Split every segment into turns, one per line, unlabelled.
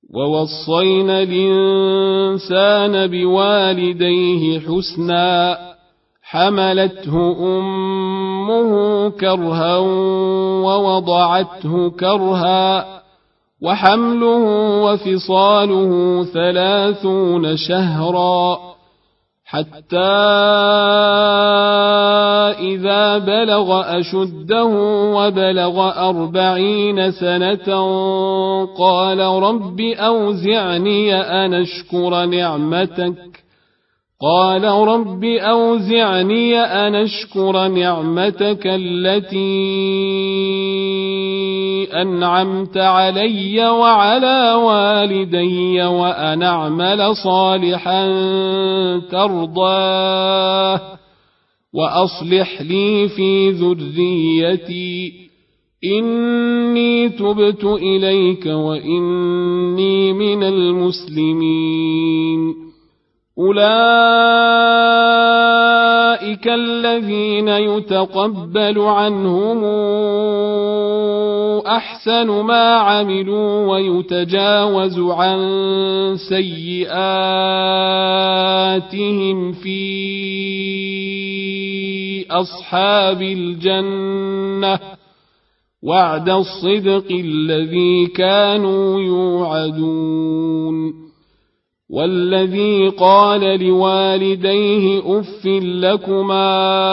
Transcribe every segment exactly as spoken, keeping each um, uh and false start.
ووصينا الإنسان بوالديه حسنا حملته أمه كرها ووضعته كرها وحمله وفصاله ثلاثون شهرا حتى إذا بلغ أشده وبلغ أربعين سنة قال رب أوزعني أن أشكر نعمتك قال رب أوزعني أن أشكر نعمتك التي أنعمت علي وعلى والدي وأن أعمل صالحا ترضاه وأصلح لي في ذريتي إني تبت إليك وإني من المسلمين. أولئك الذين يتقبل عنهم أحسن ما عملوا ويتجاوز عن سيئاتهم في أصحاب الجنة وعد الصدق الذي كانوا يوعدون. والذي قال لوالديه أف لكما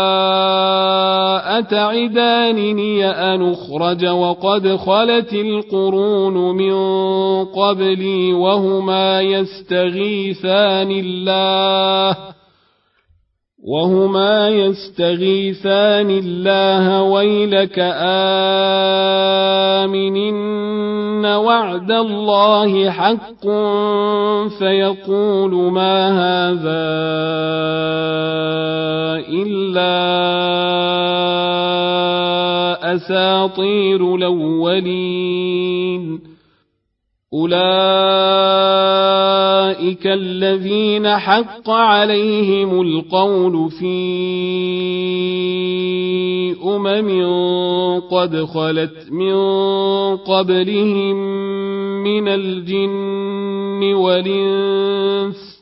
أتعدانني أن أخرج وقد خلت القرون من قبلي وهما يستغيثان الله وهما يستغيثان الله ويلك آمنن وعد الله حق فيقول ما هذا إلا أساطير الأولين. أولئك الذين حق عليهم القول في أمم قد خلت من قبلهم من الجن والإنس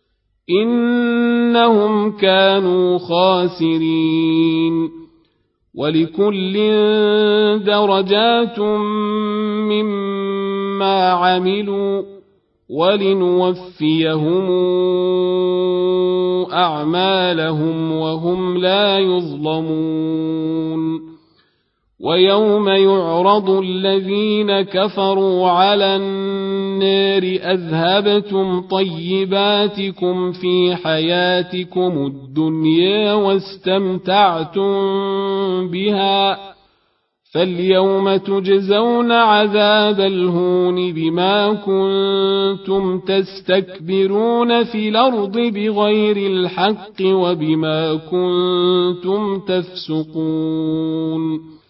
إنهم كانوا خاسرين. ولكل درجات مما عملوا ولنوفيهم أعمالهم وهم لا يظلمون. ويوم يعرض الذين كفروا على النار أذهبتم طيباتكم في حياتكم الدنيا واستمتعتم بها فاليوم تجزون عذاب الهون بما كنتم تستكبرون في الأرض بغير الحق وبما كنتم تفسقون.